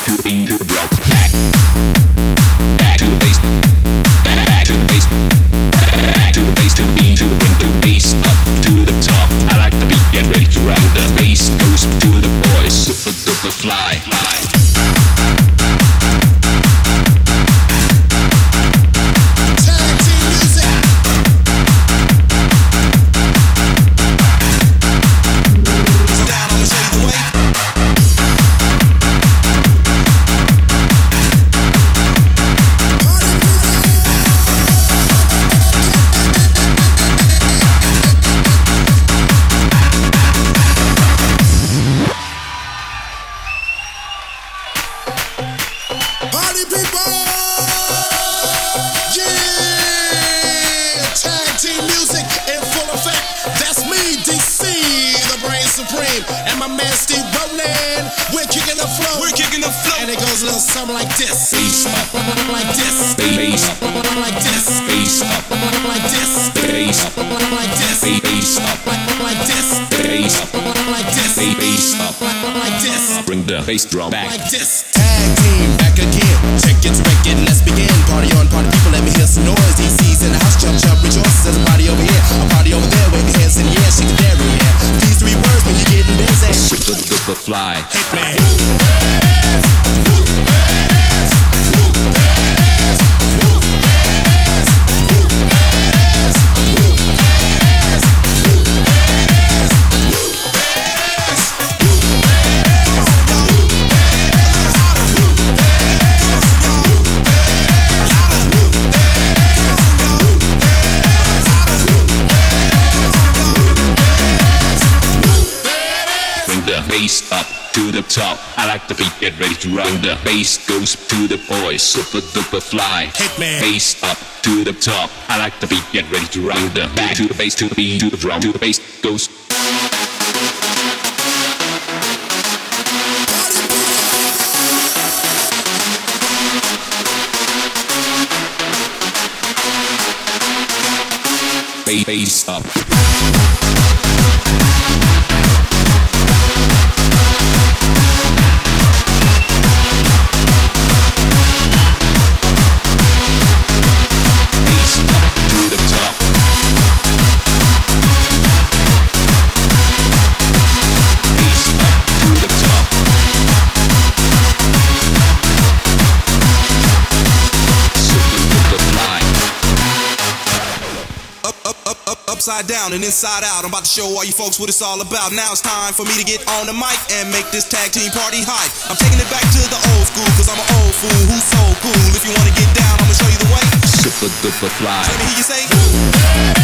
to the beat, to the drum. Back to the bass. Back to the bass. Back to the bass, to the beat, to the bring the bass up to the top. I like the beat, get ready to rock. The bass goes to the boys, super duper fly. And my man Steve Rollin', we're kicking the flow. We're kicking the flow. And it goes a little something like this. Bass up, like this. bass up, like this. bass up, like this. bass up, like this. bass up, like this. bass up, like this. bass up, like this. bring the bass drum back. Like this. Tag team back again. Check it, wreck it, let's begin. Party on, party people, let me hear some noise. DC's in the house, jump, jump, rejoice. There's a party over here, a party over there. Wave your hands in the air, shake the dairy, yeah. These three words when you're getting busy. Super duper fly. Hey man. Bass up to the top. I like the beat, get ready to run. The bass goes to the boys, super duper fly. Hitman. Bass up to the top. I like the beat, get ready to run. The back to the bass, to the beat, to the drum, to the bass goes. Bass up. Upside down and inside out. I'm about to show all you folks what it's all about. Now it's time for me to get on the mic and make this tag team party hype. I'm taking it back to the old school, cause I'm an old fool who's so cool. If you wanna get down, I'ma show you the way. Super duper fly. Let me hear you say